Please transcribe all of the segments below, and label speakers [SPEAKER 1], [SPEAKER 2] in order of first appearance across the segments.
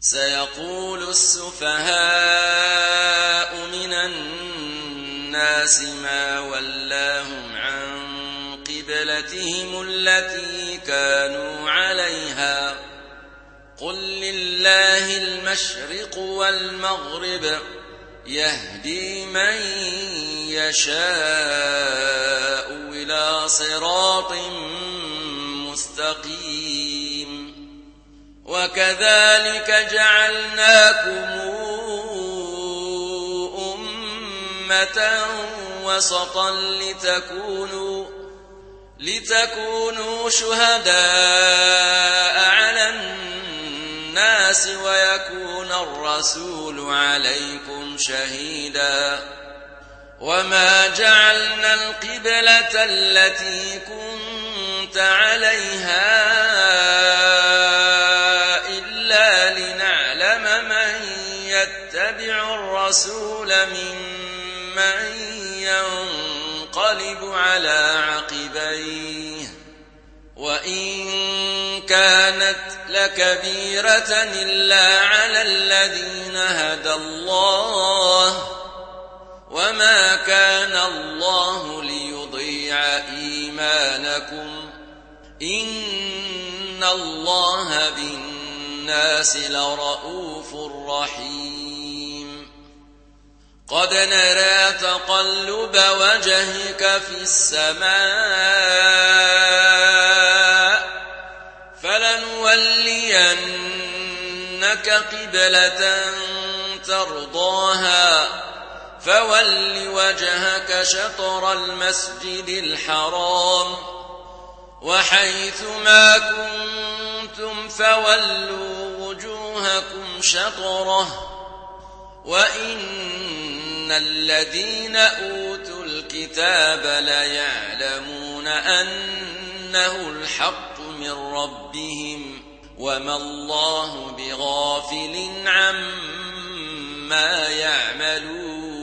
[SPEAKER 1] سيقول السفهاء من الناس ما ولاهم عن قبلتهم التي كانوا عليها قل لله المشرق والمغرب يهدي من يشاء إلى صراط مستقيم وكذلك جعلناكم أمة وسطا لتكونوا شهداء على الناس ويكون الرسول عليكم شهيدا وما جعلنا القبلة التي كنت عليها إلا لنعلم من يتبع الرسول ممن ينقلب على عقبيه وإن كانت لكبيرة إلا على الذين هدى الله وما كان الله ليضيع إيمانكم إن الله بالناس لرءوف رحيم قد نرى تقلب وجهك في السماء فلنولينك قبلة ترضاها فول وجهك شطر المسجد الحرام وحيث ما كنتم فولوا وجوهكم شطره وإن الذين أوتوا الكتاب ليعلمون أنه الحق من ربهم وما الله بغافل عما يعملون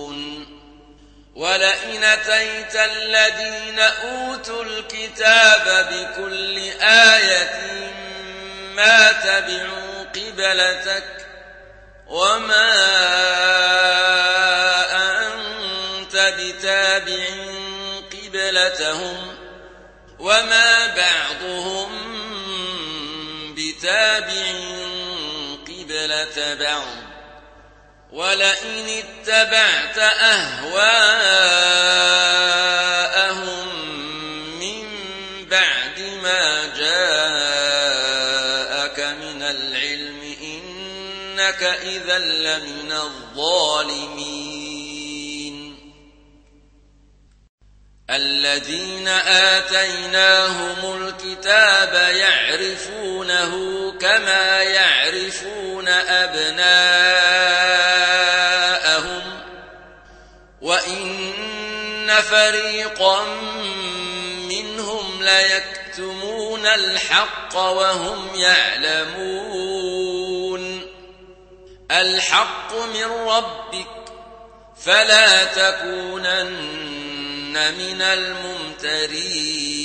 [SPEAKER 1] ولئن أتيت الذين أوتوا الكتاب بكل آية ما تبعوا قبلتك وما أنت بتابع قبلتهم وما بعضهم بتابع قبلة بعض ولئن اتبعت أهواءهم من بعد ما جاءك من العلم إنك إذا لمن الظالمين الذين آتيناهم الكتاب يعرفونه كما يعرفون أبناءهم وإن فريقا منهم ليكتمون الحق وهم يعلمون الحق من ربك فلا تكونن من الممترين